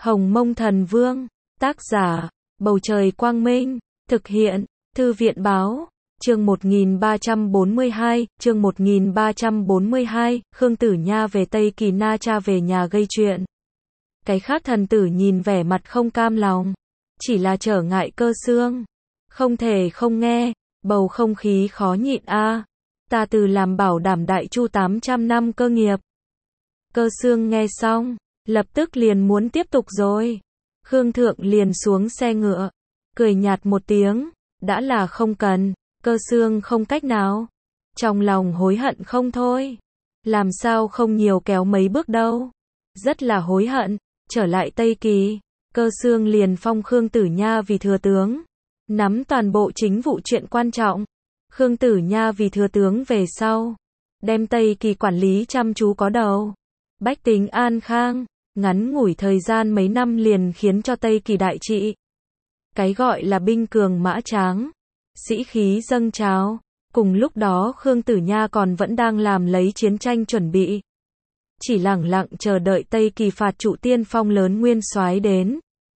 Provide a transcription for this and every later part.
Hồng Mông Thần Vương, tác giả, Bầu Trời Quang Minh, thực hiện, Thư viện Báo, chương 1342, chương 1342, Khương Tử Nha về Tây Kỳ, Na Cha về nhà gây chuyện. Cái khác thần tử nhìn vẻ mặt không cam lòng, chỉ là trở ngại Cơ Xương. Không thể không nghe, bầu không khí khó nhịn a. Ta từ làm bảo đảm Đại Chu 800 năm cơ nghiệp. Cơ Xương nghe xong, lập tức liền muốn tiếp tục rồi. Khương Thượng liền xuống xe ngựa, cười nhạt một tiếng, đã là không cần. Cơ Xương không cách nào, trong lòng hối hận không thôi. Làm sao không nhiều kéo mấy bước đâu. Rất là hối hận, trở lại Tây Kỳ, Cơ Xương liền phong Khương Tử Nha vì thừa tướng, nắm toàn bộ chính vụ chuyện quan trọng. Khương Tử Nha vì thừa tướng về sau, đem Tây Kỳ quản lý chăm chú có đầu. Bách tính an khang, ngắn ngủi thời gian mấy năm liền khiến cho Tây Kỳ đại trị. Cái gọi là binh cường mã tráng, sĩ khí dâng trào. Cùng lúc đó Khương Tử Nha còn vẫn đang làm lấy chiến tranh chuẩn bị. Chỉ lẳng lặng chờ đợi Tây Kỳ phạt trụ tiên phong lớn nguyên soái đến.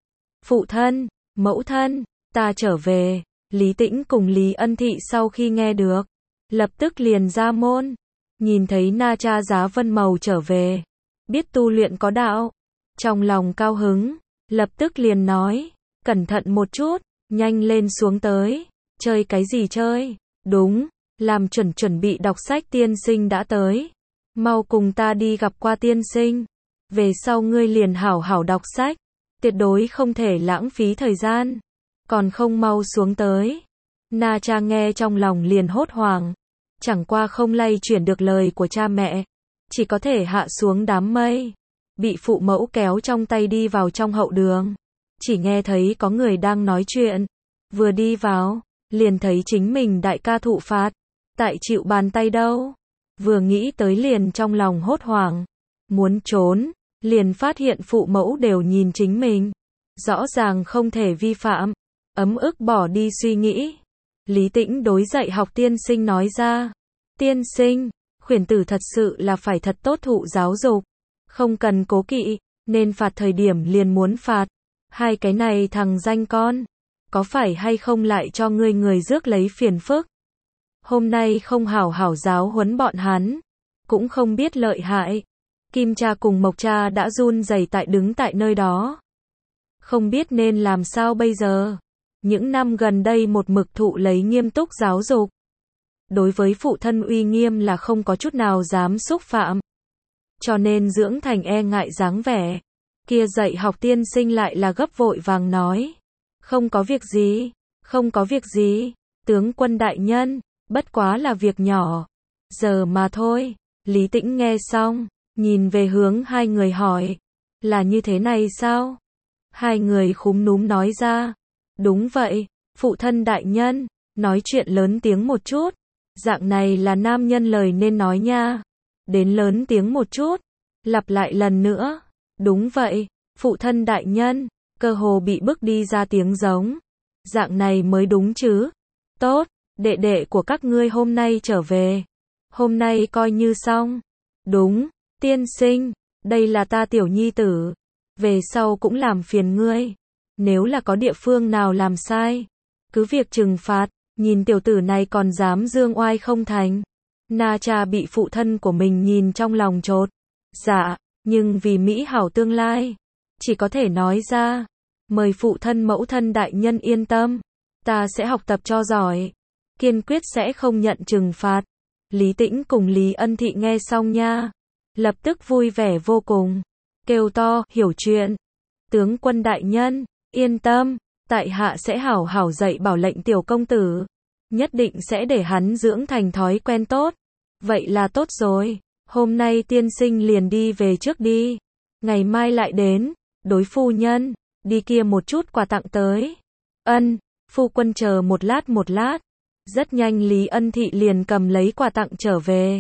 Phụ thân, mẫu thân, ta trở về. Lý Tĩnh cùng Lý Ân Thị sau khi nghe được, lập tức liền ra môn. Nhìn thấy Na Cha Giá Vân Mầu trở về, biết tu luyện có đạo, trong lòng cao hứng, lập tức liền nói, cẩn thận một chút, nhanh lên xuống tới. Chơi cái gì chơi? Đúng, làm chuẩn bị đọc sách, tiên sinh đã tới. Mau cùng ta đi gặp qua tiên sinh. Về sau ngươi liền hảo hảo đọc sách, tuyệt đối không thể lãng phí thời gian. Còn không mau xuống tới. Na Cha nghe trong lòng liền hốt hoảng, chẳng qua không lay chuyển được lời của cha mẹ, chỉ có thể hạ xuống đám mây, bị phụ mẫu kéo trong tay đi vào trong hậu đường. Chỉ nghe thấy có người đang nói chuyện, vừa đi vào, liền thấy chính mình đại ca thụ phạt, tại chịu bàn tay đâu. Vừa nghĩ tới liền trong lòng hốt hoảng, muốn trốn, liền phát hiện phụ mẫu đều nhìn chính mình, rõ ràng không thể vi phạm, ấm ức bỏ đi suy nghĩ. Lý Tĩnh đối dạy học tiên sinh nói ra, tiên sinh, khuyển tử thật sự là phải thật tốt thụ giáo dục, không cần cố kỵ, nên phạt thời điểm liền muốn phạt. Hai cái này thằng danh con, có phải hay không lại cho người rước lấy phiền phức. Hôm nay không hảo hảo giáo huấn bọn hắn, cũng không biết lợi hại. Kim Cha cùng Mộc Cha đã run rẩy tại đứng tại nơi đó, không biết nên làm sao bây giờ. Những năm gần đây một mực thụ lấy nghiêm túc giáo dục, đối với phụ thân uy nghiêm là không có chút nào dám xúc phạm, cho nên dưỡng thành e ngại dáng vẻ. Kia dạy học tiên sinh lại là gấp vội vàng nói, không có việc gì, không có việc gì, tướng quân đại nhân, bất quá là việc nhỏ, giờ mà thôi. Lý Tĩnh nghe xong, nhìn về hướng hai người hỏi, là như thế này sao? Hai người khúm núm nói ra, đúng vậy, phụ thân đại nhân, nói chuyện lớn tiếng một chút, dạng này là nam nhân lời nên nói nha. Đến lớn tiếng một chút, lặp lại lần nữa, đúng vậy, phụ thân đại nhân, cơ hồ bị bức đi ra tiếng giống, dạng này mới đúng chứ. Tốt, đệ đệ của các ngươi hôm nay trở về, hôm nay coi như xong. Đúng, tiên sinh, đây là ta tiểu nhi tử, về sau cũng làm phiền ngươi, nếu là có địa phương nào làm sai, cứ việc trừng phạt. Nhìn tiểu tử này còn dám dương oai không thành. Na Cha bị phụ thân của mình nhìn trong lòng chột dạ, nhưng vì mỹ hảo tương lai, chỉ có thể nói ra, mời phụ thân mẫu thân đại nhân yên tâm, ta sẽ học tập cho giỏi, kiên quyết sẽ không nhận trừng phạt. Lý Tĩnh cùng Lý Ân Thị nghe xong nha, lập tức vui vẻ vô cùng, kêu to, hiểu chuyện. Tướng quân đại nhân, yên tâm, tại hạ sẽ hảo hảo dạy bảo lệnh tiểu công tử, nhất định sẽ để hắn dưỡng thành thói quen tốt. Vậy là tốt rồi, hôm nay tiên sinh liền đi về trước đi, ngày mai lại đến. Đối phu nhân, đi kia một chút quà tặng tới. Ân, phu quân chờ một lát. Rất nhanh Lý Ân Thị liền cầm lấy quà tặng trở về.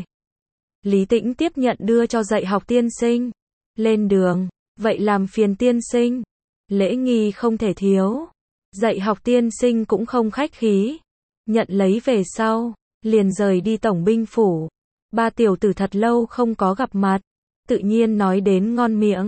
Lý Tĩnh tiếp nhận đưa cho dạy học tiên sinh. Lên đường, vậy làm phiền tiên sinh, lễ nghi không thể thiếu. Dạy học tiên sinh cũng không khách khí, nhận lấy về sau, liền rời đi tổng binh phủ. Ba tiểu tử thật lâu không có gặp mặt, tự nhiên nói đến ngon miệng.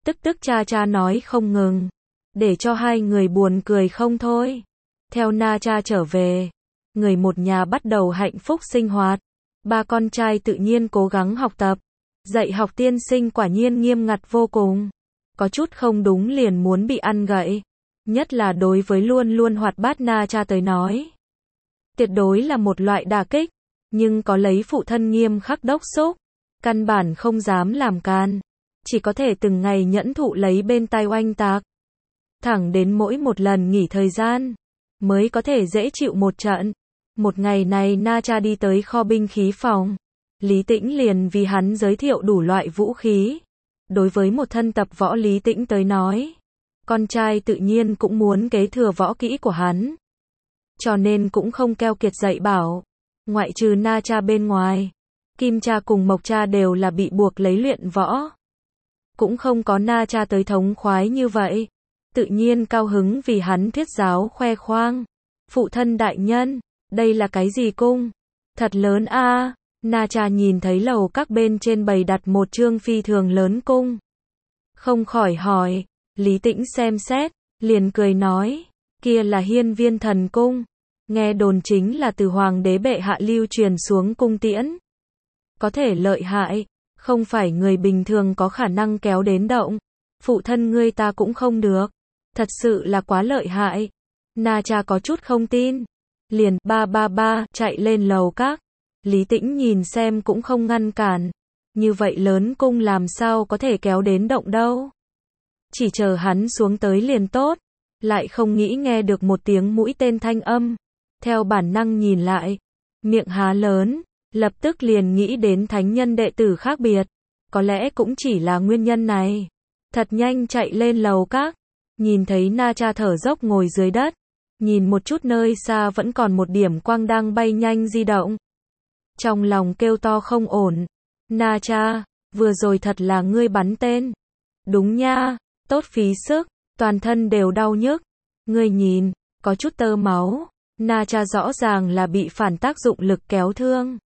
Tức tức cha cha nói không ngừng, để cho hai người buồn cười không thôi. Theo Na Cha trở về, người một nhà bắt đầu hạnh phúc sinh hoạt. Ba con trai tự nhiên cố gắng học tập. Dạy học tiên sinh quả nhiên nghiêm ngặt vô cùng. Có chút không đúng liền muốn bị ăn gậy. Nhất là đối với luôn luôn hoạt bát Na Cha tới nói. Tuyệt đối là một loại đả kích. Nhưng có lấy phụ thân nghiêm khắc đốc thúc, căn bản không dám làm can. Chỉ có thể từng ngày nhẫn thụ lấy bên tai oanh tạc. Thẳng đến mỗi một lần nghỉ thời gian, mới có thể dễ chịu một trận. Một ngày này Na Cha đi tới kho binh khí phòng. Lý Tĩnh liền vì hắn giới thiệu đủ loại vũ khí. Đối với một thân tập võ Lý Tĩnh tới nói, con trai tự nhiên cũng muốn kế thừa võ kỹ của hắn. Cho nên cũng không keo kiệt dạy bảo. Ngoại trừ Na Cha bên ngoài, Kim Cha cùng Mộc Cha đều là bị buộc lấy luyện võ. Cũng không có Na Cha tới thống khoái như vậy. Tự nhiên cao hứng vì hắn thuyết giáo khoe khoang. Phụ thân đại nhân, đây là cái gì cung? Thật lớn a. Na Cha nhìn thấy lầu các bên trên bày đặt một chương phi thường lớn cung. Không khỏi hỏi, Lý Tĩnh xem xét, liền cười nói, kia là Hiên Viên Thần Cung. Nghe đồn chính là từ hoàng đế bệ hạ lưu truyền xuống cung tiễn. Có thể lợi hại, không phải người bình thường có khả năng kéo đến động. Phụ thân ngươi ta cũng không được. Thật sự là quá lợi hại. Na Cha có chút không tin. Liền ba chạy lên lầu các. Lý Tĩnh nhìn xem cũng không ngăn cản. Như vậy lớn cung làm sao có thể kéo đến động đâu. Chỉ chờ hắn xuống tới liền tốt. Lại không nghĩ nghe được một tiếng mũi tên thanh âm. Theo bản năng nhìn lại. Miệng há lớn. Lập tức liền nghĩ đến thánh nhân đệ tử khác biệt. Có lẽ cũng chỉ là nguyên nhân này. Thật nhanh chạy lên lầu các. Nhìn thấy Na Cha thở dốc ngồi dưới đất. Nhìn một chút nơi xa vẫn còn một điểm quang đang bay nhanh di động. Trong lòng kêu to không ổn. Na Cha, vừa rồi thật là ngươi bắn tên. Đúng nha, tốt phí sức, toàn thân đều đau nhức. Ngươi nhìn, có chút tơ máu. Na Cha rõ ràng là bị phản tác dụng lực kéo thương.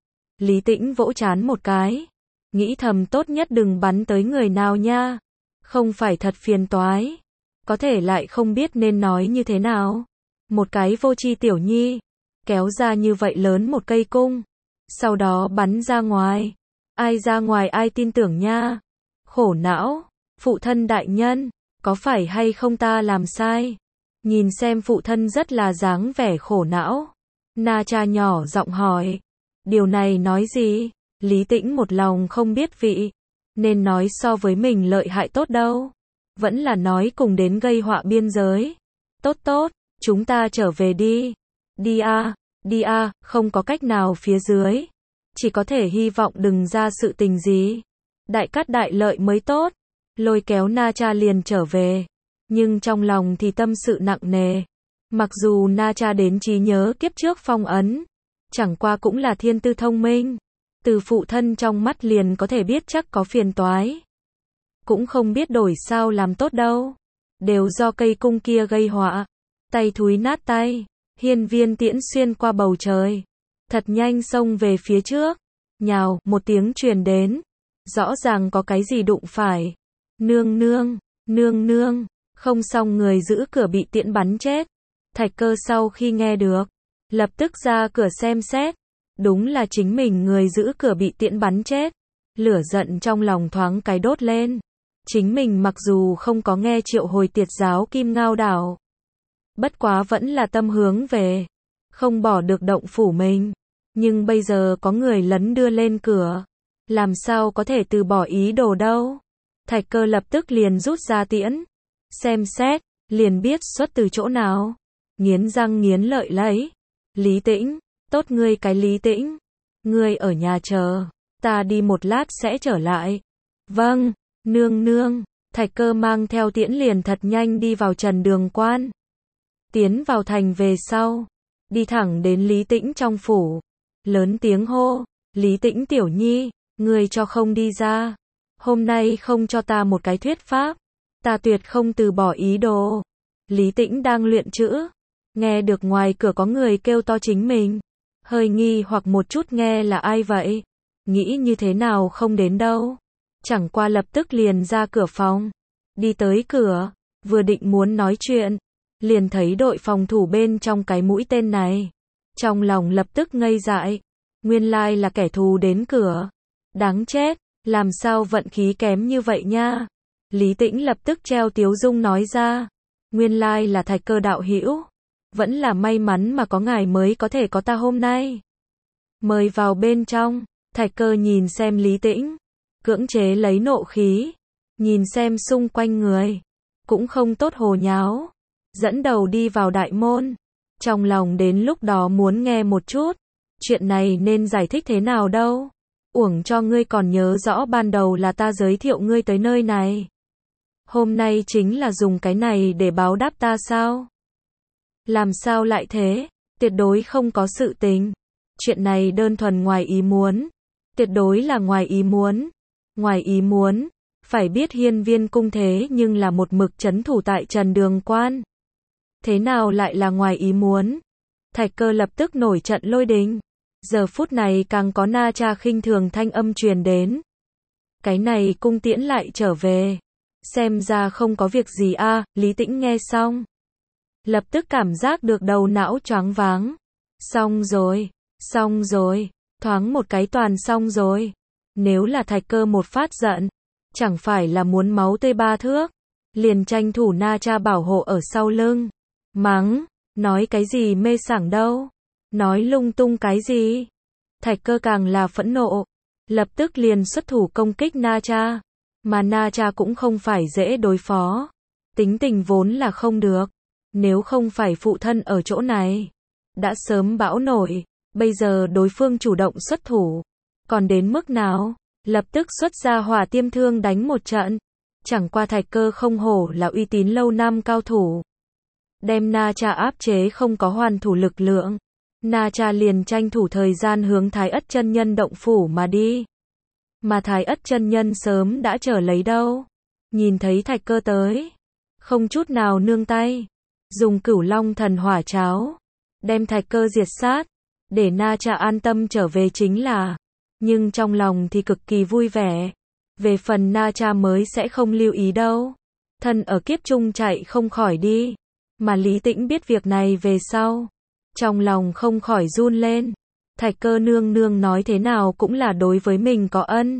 Lý Tĩnh vỗ trán một cái. Nghĩ thầm tốt nhất đừng bắn tới người nào nha. Không phải thật phiền toái. Có thể lại không biết nên nói như thế nào. Một cái vô tri tiểu nhi. Kéo ra như vậy lớn một cây cung. Sau đó bắn ra ngoài. Ai ra ngoài ai tin tưởng nha. Khổ não. Phụ thân đại nhân. Có phải hay không ta làm sai? Nhìn xem phụ thân rất là dáng vẻ khổ não. Na Cha nhỏ giọng hỏi. Điều này nói gì? Lý Tĩnh một lòng không biết vị. Nên nói so với mình lợi hại tốt đâu. Vẫn là nói cùng đến gây họa biên giới. Tốt tốt, chúng ta trở về đi. Đi a, không có cách nào phía dưới. Chỉ có thể hy vọng đừng ra sự tình gì. Đại cát đại lợi mới tốt. Lôi kéo Na Cha liền trở về. Nhưng trong lòng thì tâm sự nặng nề. Mặc dù Na Cha đến trí nhớ kiếp trước phong ấn. Chẳng qua cũng là thiên tư thông minh. Từ phụ thân trong mắt liền có thể biết chắc có phiền toái. Cũng không biết đổi sao làm tốt đâu. Đều do cây cung kia gây họa. Tay thúi nát tay. Hiên viên tiễn xuyên qua bầu trời. Thật nhanh xông về phía trước. Nhào, một tiếng truyền đến. Rõ ràng có cái gì đụng phải. Nương. Không xong người giữ cửa bị tiễn bắn chết. Thạch Cơ sau khi nghe được. Lập tức ra cửa xem xét. Đúng là chính mình người giữ cửa bị tiễn bắn chết. Lửa giận trong lòng thoáng cái đốt lên. Chính mình mặc dù không có nghe triệu hồi tiệt giáo Kim Ngao Đảo. Bất quá vẫn là tâm hướng về. Không bỏ được động phủ mình. Nhưng bây giờ có người lấn đưa lên cửa. Làm sao có thể từ bỏ ý đồ đâu. Thạch Cơ lập tức liền rút ra tiễn. Xem xét, liền biết xuất từ chỗ nào. Nghiến răng nghiến lợi lấy. Lý Tĩnh, tốt ngươi cái Lý Tĩnh. Ngươi ở nhà chờ. Ta đi một lát sẽ trở lại. Vâng, nương. Thạch Cơ mang theo tiễn liền thật nhanh đi vào Trần Đường Quan. Tiến vào thành về sau. Đi thẳng đến Lý Tĩnh trong phủ. Lớn tiếng hô. Lý Tĩnh tiểu nhi, ngươi cho không đi ra. Hôm nay không cho ta một cái thuyết pháp. Ta tuyệt không từ bỏ ý đồ. Lý Tĩnh đang luyện chữ. Nghe được ngoài cửa có người kêu to chính mình. Hơi nghi hoặc một chút nghe là ai vậy. Nghĩ như thế nào không đến đâu. chẳng qua lập tức liền ra cửa phòng. Đi tới cửa, vừa định muốn nói chuyện, liền thấy đội phòng thủ bên trong cái mũi tên này. Trong lòng lập tức ngây dại, nguyên lai là kẻ thù đến cửa. Đáng chết, làm sao vận khí kém như vậy nha. Lý Tĩnh lập tức treo tiếu dung nói ra, nguyên lai là Thạch Cơ đạo hữu, vẫn là may mắn mà có ngài mới có thể có ta hôm nay. Mời vào bên trong. Thạch Cơ nhìn xem Lý Tĩnh, cưỡng chế lấy nộ khí, nhìn xem xung quanh người, cũng không tốt hồ nháo, dẫn đầu đi vào đại môn. Trong lòng đến lúc đó muốn nghe một chút, chuyện này nên giải thích thế nào đâu. Uổng cho ngươi còn nhớ rõ ban đầu là ta giới thiệu ngươi tới nơi này. Hôm nay chính là dùng cái này để báo đáp ta sao? Làm sao lại thế? Tuyệt đối không có sự tình. Chuyện này đơn thuần ngoài ý muốn. Tuyệt đối là ngoài ý muốn. Ngoài ý muốn. Phải biết Hiên Viên cung thế nhưng là một mực trấn thủ tại Trần Đường Quan. Thế nào lại là ngoài ý muốn? Thạch Cơ lập tức nổi trận lôi đình. Giờ phút này càng có Na Cha khinh thường thanh âm truyền đến. Cái này cung tiễn lại trở về. Xem ra không có việc gì a. Lý Tĩnh nghe xong, lập tức cảm giác được đầu não choáng váng. Xong rồi, thoáng một cái toàn xong rồi. Nếu là Thạch Cơ một phát giận, chẳng phải là muốn máu tươi ba thước, liền tranh thủ Na Cha bảo hộ ở sau lưng. Mắng, nói cái gì mê sảng đâu, nói lung tung cái gì. Thạch Cơ càng là phẫn nộ, lập tức liền xuất thủ công kích Na Cha. Mà Na Cha cũng không phải dễ đối phó, tính tình vốn là không được. Nếu không phải phụ thân ở chỗ này, đã sớm bão nổi. Bây giờ đối phương chủ động xuất thủ, còn đến mức nào, lập tức xuất ra Hỏa Tiêm Thương đánh một trận. Chẳng qua Thạch Cơ không hổ là uy tín lâu năm cao thủ, đem Na Cha áp chế không có hoàn thủ lực lượng. Na Cha liền tranh thủ thời gian hướng Thái Ất chân nhân động phủ mà đi. Mà Thái Ất chân nhân sớm đã chờ lấy đâu. Nhìn thấy Thạch Cơ tới, không chút nào nương tay, dùng Cửu Long Thần Hỏa Cháo đem Thạch Cơ diệt sát, để Na Cha an tâm trở về chính là. Nhưng trong lòng thì cực kỳ vui vẻ. Về phần Na Cha mới sẽ không lưu ý đâu. Thân ở kiếp chung chạy không khỏi đi. Mà Lý Tĩnh biết việc này về sau, trong lòng không khỏi run lên. Thạch Cơ nương nương nói thế nào cũng là đối với mình có ân.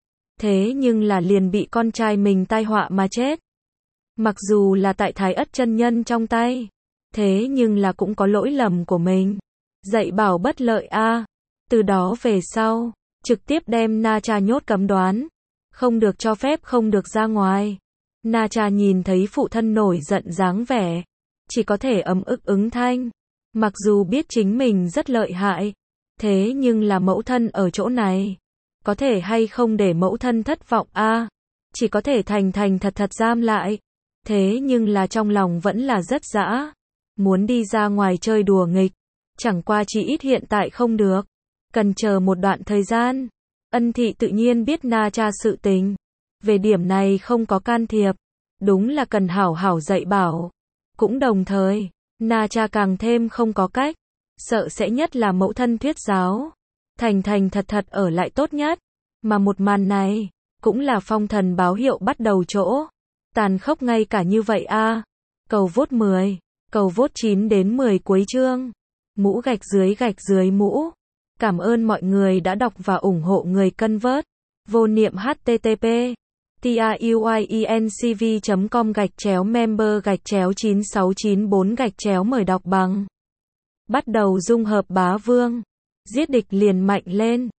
Thế nhưng là liền bị con trai mình tai họa mà chết. Mặc dù là tại Thái Ất chân nhân trong tay, thế nhưng là cũng có lỗi lầm của mình. Dạy bảo bất lợi a. Từ đó về sau, trực tiếp đem Na Cha nhốt cấm đoán, không được cho phép không được ra ngoài. Na Cha nhìn thấy phụ thân nổi giận dáng vẻ, chỉ có thể ấm ức ứng thanh. Mặc dù biết chính mình rất lợi hại, thế nhưng là mẫu thân ở chỗ này, có thể hay không để mẫu thân thất vọng a. Chỉ có thể thành thành thật thật giam lại. Thế nhưng là trong lòng vẫn là rất dã, muốn đi ra ngoài chơi đùa nghịch. Chẳng qua chỉ ít hiện tại không được, cần chờ một đoạn thời gian. Ân thị tự nhiên biết Na Cha sự tình, về điểm này không có can thiệp, đúng là cần hảo hảo dạy bảo. Cũng đồng thời, Na Cha càng thêm không có cách, sợ sẽ nhất là mẫu thân thuyết giáo, thành thành thật thật ở lại tốt nhất. Mà một màn này, cũng là phong thần báo hiệu bắt đầu chỗ. Tàn khốc ngay cả như vậy a. Cầu vote 10, cầu vote 9 đến 10 cuối chương. Mũ gạch dưới mũ. Cảm ơn mọi người đã đọc và ủng hộ người cân vớt. Vô niệm http truyencv.com/member/9694 mời đọc bằng. Bắt đầu dung hợp bá vương. Giết địch liền mạnh lên.